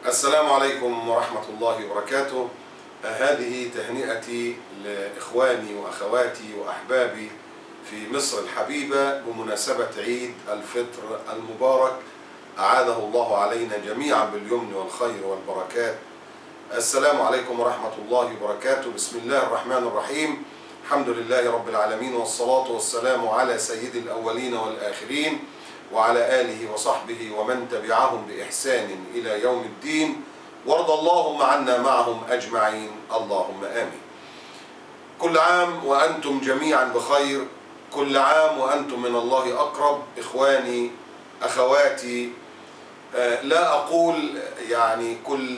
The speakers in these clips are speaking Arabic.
السلام عليكم ورحمة الله وبركاته. هذه تهنئتي لإخواني وأخواتي وأحبابي في مصر الحبيبة بمناسبة عيد الفطر المبارك، أعاده الله علينا جميعا باليمن والخير والبركات. السلام عليكم ورحمة الله وبركاته. بسم الله الرحمن الرحيم. الحمد لله رب العالمين، والصلاة والسلام على سيد الأولين والآخرين وعلى آله وصحبه ومن تبعهم بإحسان إلى يوم الدين، وارض اللهم عنا معهم أجمعين، اللهم آمين. كل عام وأنتم جميعا بخير، كل عام وأنتم من الله أقرب. إخواني أخواتي، لا أقول يعني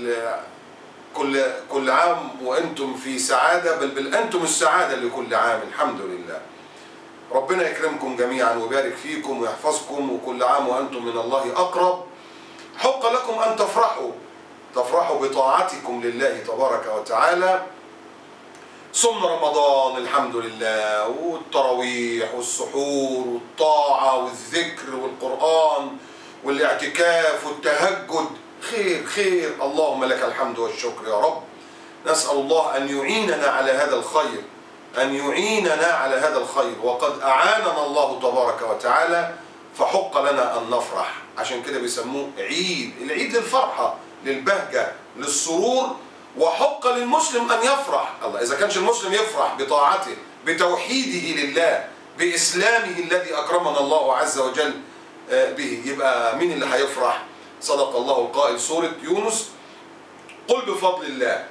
كل عام وأنتم في سعادة، بل أنتم السعادة لكل عام. الحمد لله. ربنا يكرمكم جميعا ويبارك فيكم ويحفظكم، وكل عام وأنتم من الله أقرب. حق لكم أن تفرحوا بطاعتكم لله تبارك وتعالى. صوم رمضان الحمد لله، والتراويح والسحور والطاعة والذكر والقرآن والاعتكاف والتهجد، خير خير. اللهم لك الحمد والشكر يا رب. نسأل الله أن يعيننا على هذا الخير، وقد أعاننا الله تبارك وتعالى، فحق لنا أن نفرح. عشان كده بيسموه عيد. العيد للفرحة، للبهجة، للسرور، وحق للمسلم أن يفرح. الله، إذا كانش المسلم يفرح بطاعته، بتوحيده لله، بإسلامه الذي أكرمنا الله عز وجل به، يبقى مين اللي هيفرح؟ صدق الله القائل، سورة يونس: قل بفضل الله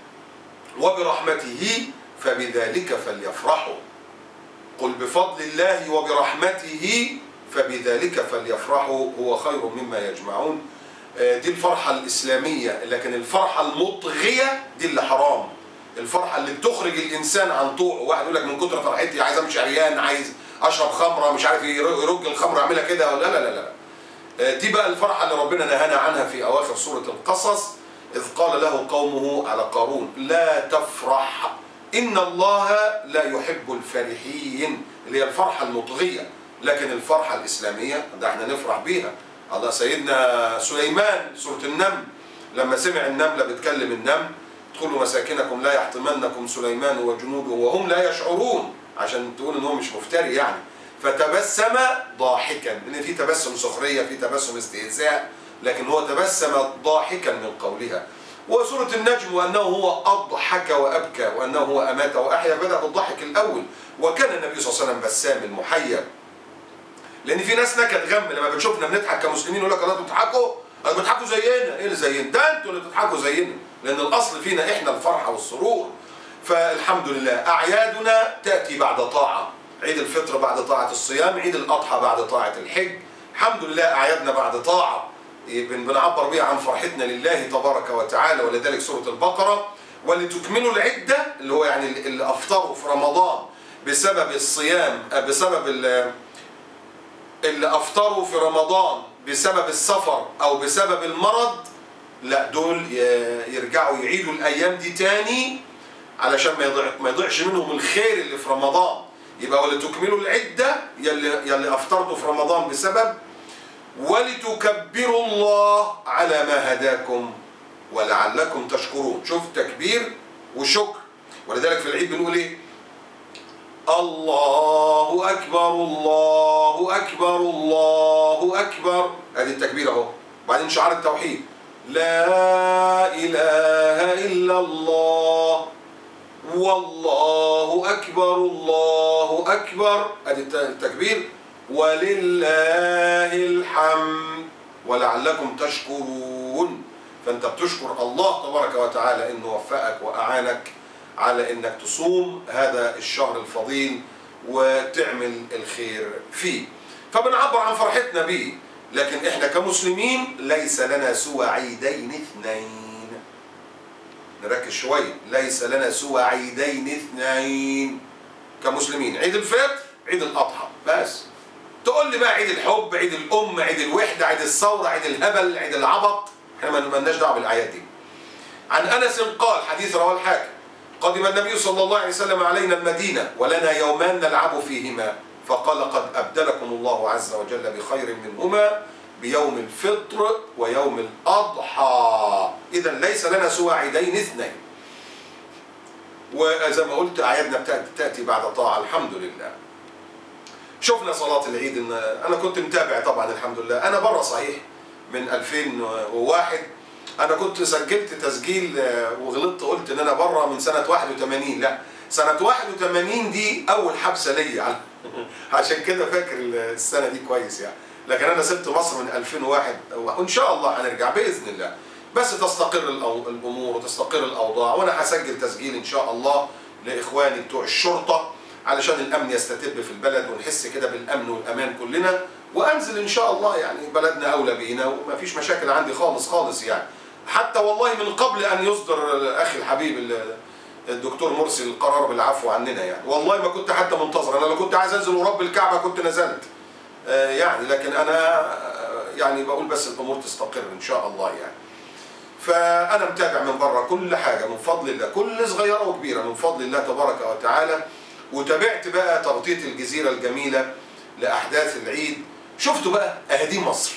وبرحمته فبذلك فليفرحوا. قل بفضل الله وبرحمته فبذلك فليفرحوا هو خير مما يجمعون. دي الفرحة الإسلامية. لكن الفرحة المطغية دي اللي حرام، الفرحة اللي بتخرج الإنسان عن طوعه. واحد يقول لك من كتر فرحتي عايز أمشي عريان، عايز أشرب خمرة، مش عارف يرج الخمرة يعملها كده. لا لا لا لا، دي بقى الفرحة اللي ربنا نهانا عنها في أواخر سورة القصص، إذ قال له قومه على قارون: لا تفرح إن الله لا يحب الفرحين، اللي هي الفرحة المطغية. لكن الفرحة الإسلامية ده احنا نفرح بيها. الله، سيدنا سليمان سورة النمل لما سمع النملة بتكلم النمل: ادخلوا مساكنكم لا يحطمنكم سليمان وجنوده وهم لا يشعرون، عشان تقول ان هو مش مفتري يعني. فتبسم ضاحكا، لان في تبسم سخرية، في تبسم استهزاء، لكن هو تبسم ضاحكا من قولها. وسورة النجم: وأنه هو أضحك وأبكى وأنه هو أمات وأحيا، بدأ بالضحك الأول. وكان النبي صلى الله عليه وسلم بسام المحيا. لأن في ناس نكد غم لما بتشوفنا بنضحك كمسلمين، يقول لك: الله بتضحكوا؟ بتضحكوا زينا. إيه اللي زينا؟ ده أنتوا اللي بتضحكوا زينا، لأن الأصل فينا إحنا الفرحة والسرور. فالحمد لله أعيادنا تأتي بعد طاعة. عيد الفطر بعد طاعة الصيام، عيد الأضحى بعد طاعة الحج. الحمد لله أعيادنا بعد طاعة بنعبر بيها عن فرحتنا لله تبارك وتعالى. ولذلك سورة البقرة: ولتكملوا العدة، اللي هو يعني اللي أفطروا في رمضان بسبب الصيام، بسبب اللي أفطروا في رمضان بسبب السفر أو بسبب المرض، لا دول يرجعوا يعيدوا الأيام دي تاني علشان ما يضيعش منهم الخير اللي في رمضان. يبقى ولتكملوا العدة يلي أفطرتوا في رمضان بسبب، ولتكبروا الله على ما هداكم ولعلكم تشكرون. شوف، تكبير وشكر. ولذلك في العيد بنقول ايه؟ الله أكبر الله أكبر الله أكبر. ادي التكبير اهو. بعدين شعار التوحيد: لا إله إلا الله والله أكبر الله أكبر. ادي التكبير. ولله الحمد ولعلكم تشكرون. فانت بتشكر الله تبارك وتعالى انه وفقك واعانك على انك تصوم هذا الشهر الفضيل وتعمل الخير فيه. فبنعبر عن فرحتنا به. لكن احنا كمسلمين ليس لنا سوى عيدين اثنين. نركز شوية. ليس لنا سوى عيدين اثنين كمسلمين: عيد الفطر، عيد الأضحى. بس تقول لي بقى عيد الحب، عيد الأم، عيد الوحدة، عيد الثورة، عيد الهبل، عيد العبط، احنا ما لناش دعوة بالأعياد دي. عن أنس قال، حديث رواه الحاكم: قدم النبي صلى الله عليه وسلم علينا المدينة ولنا يومان نلعب فيهما، فقال: قد أبدلكم الله عز وجل بخير منهما بيوم الفطر ويوم الأضحى. إذا إذا ليس لنا سوى عيدين اثنين. وزي ما قلت أعيادنا تأتي بعد طاعة الحمد لله. شفنا صلاة العيد. أنا كنت متابع طبعا الحمد لله. أنا بره صحيح من 2001. أنا كنت سجلت تسجيل وغلطت قلت إن أنا بره من سنة 81. لا، سنة 81 دي أول حبسة ليا عشان كده فاكر السنة دي كويس يعني. لكن أنا سبت مصر من 2001 وإن شاء الله هنرجع بإذن الله، بس تستقر الأمور وتستقر الأوضاع. وأنا هسجل تسجيل إن شاء الله لإخواني بتوع الشرطة علشان الأمن يستتب في البلد ونحس كده بالأمن والأمان كلنا، وأنزل إن شاء الله. يعني بلدنا أولى بينا وما فيش مشاكل عندي خالص خالص يعني. حتى والله من قبل أن يصدر أخي الحبيب الدكتور مرسي القرار بالعفو عننا يعني، والله ما كنت حتى منتظر. أنا لو كنت عايز أنزل ورب الكعبة كنت نزلت يعني. لكن أنا يعني بقول بس الأمور تستقر إن شاء الله يعني. فأنا متابع من بره كل حاجة من فضل الله، كل صغيرة وكبيرة من فضل الله تبارك وتعالى. وتابعت بقى تغطية الجزيرة الجميلة لأحداث العيد. شفتوا بقى أهدي مصر،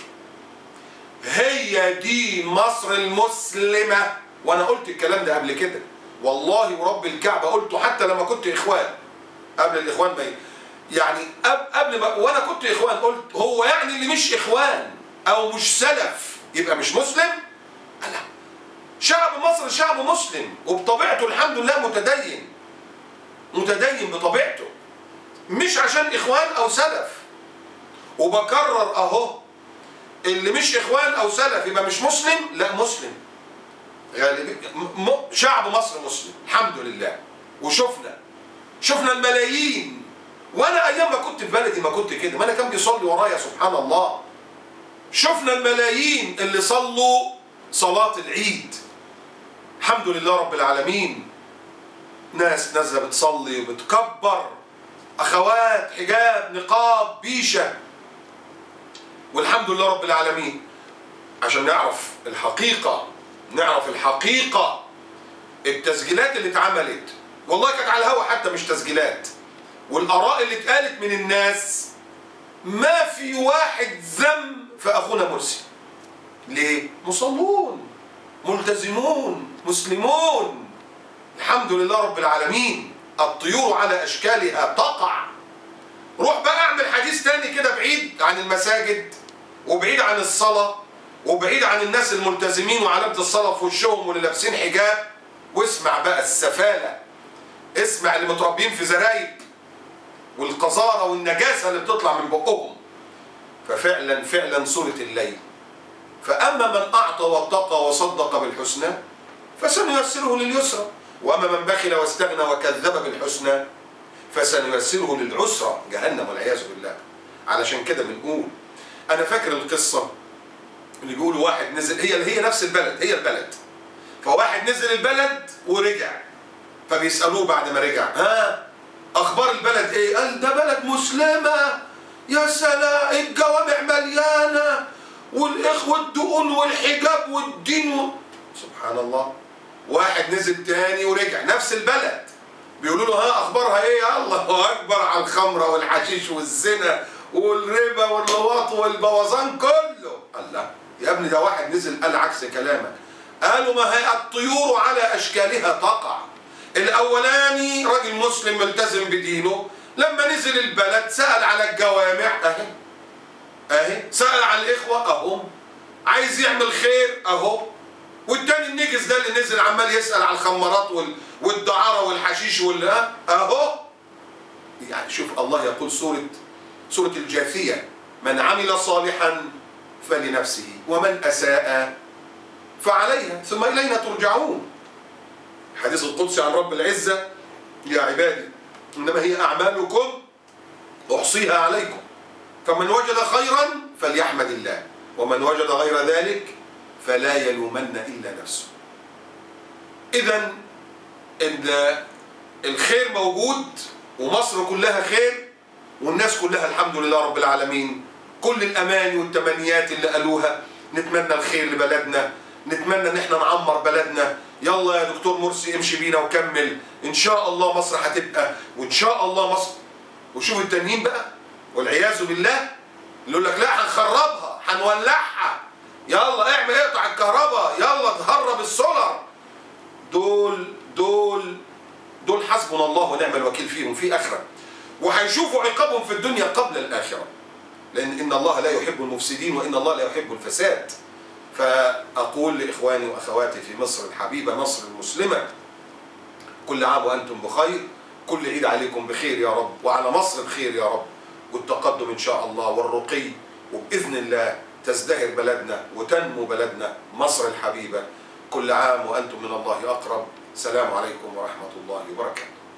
هي دي مصر المسلمة. وأنا قلت الكلام ده قبل كده والله ورب الكعبة، قلته حتى لما كنت إخوان قبل الإخوان ما يعني قبل ما وأنا كنت إخوان قلت هو يعني اللي مش إخوان أو مش سلف يبقى مش مسلم؟ لا، شعب مصر شعب مسلم وبطبيعته الحمد لله متدين بطبيعته، مش عشان إخوان أو سلف. وبكرر أهو، اللي مش إخوان أو سلف يبقى مش مسلم؟ لا، مسلم يعني. شعب مصر مسلم الحمد لله. وشفنا الملايين. وأنا أيام ما كنت في بلدي ما كنت كده، ما أنا كان بيصلي ورايا سبحان الله. شفنا الملايين اللي صلوا صلاة العيد الحمد لله رب العالمين. ناس نازله بتصلي وبتكبر، اخوات حجاب نقاب بيشه، والحمد لله رب العالمين. عشان نعرف الحقيقه التسجيلات اللي اتعملت والله كانت على الهوا حتى مش تسجيلات، والاراء اللي اتقالت من الناس ما في واحد ذم في اخونا مرسي. ليه؟ مصلون ملتزمون مسلمون الحمد لله رب العالمين. الطيور على اشكالها تقع. روح بقى اعمل حديث تاني كده بعيد عن المساجد وبعيد عن الصلاة وبعيد عن الناس الملتزمين وعلامة الصلاة في وشهم واللي لابسين حجاب، واسمع بقى السفالة، اسمع اللي متربين في زرايب والقذارة والنجاسة اللي بتطلع من بقهم. ففعلا سورة الليل، فأما من أعطى واتقى وصدق بالحسنى فسنيسره لليسرى، وأما من بخل واستغنى وكذب بالحسنى فسنيسره للعسرى، جهنم والعياذ بالله. علشان كده بنقول، أنا فاكر القصة اللي بيقولوا واحد نزل، هي نفس البلد، هي البلد، فواحد نزل البلد ورجع، فبيسألوه بعد ما رجع ها أخبار البلد إيه؟ قال ده بلد مسلمة، يا سلام الجوامع مليانة والإخوة الدقون والحجاب والدين سبحان الله. واحد نزل تاني ورجع نفس البلد، بيقولوا له ها أخبارها إيه؟ يا الله أكبر على الخمرة والحشيش والزنا والربا واللواط والبوظان كله. الله يا ابني ده واحد نزل قال عكس كلامك. قالوا ما هي الطيور على أشكالها تقع. الأولاني راجل مسلم ملتزم بدينه، لما نزل البلد سأل على الجوامع أهي سأل على الإخوة أهو، عايز يعمل خير أهو. والتاني النجس ده اللي نزل عمال يسأل على الخمرات والدعارة والحشيش أهو. يعني شوف الله يقول سورة الجاثية، من عمل صالحا فلنفسه ومن أساء فعليها ثم إلينا ترجعون. الحديث القدسي عن رب العزة، يا عبادي إنما هي أعمالكم أحصيها عليكم فمن وجد خيرا فليحمد الله ومن وجد غير ذلك فلا يلومن إلا نفسه. إذا إن الخير موجود ومصر كلها خير والناس كلها الحمد لله رب العالمين. كل الأماني والتمنيات اللي قالوها، نتمنى الخير لبلدنا، نتمنى ان احنا نعمر بلدنا. يلا يا دكتور مرسي امشي بينا وكمل، ان شاء الله مصر هتبقى، وان شاء الله مصر. وشوف التانيين بقى والعياذ بالله اللي يقول لك لا هنخربها هنولعها، يلا اعمل اقطع الكهرباء، يلا تهرب السكر دول حسبنا الله ونعم الوكيل فيهم في آخرة، وهيشوفوا عقابهم في الدنيا قبل الآخرة، لأن إن الله لا يحب المفسدين وإن الله لا يحب الفساد. فأقول لإخواني وأخواتي في مصر الحبيبة، مصر المسلمة، كل عام وأنتم بخير، كل عيد عليكم بخير يا رب، وعلى مصر بخير يا رب، والتقدم إن شاء الله والرقي، وبإذن الله تزدهر بلدنا وتنمو بلدنا مصر الحبيبة. كل عام وأنتم من الله أقرب. سلام عليكم ورحمة الله وبركاته.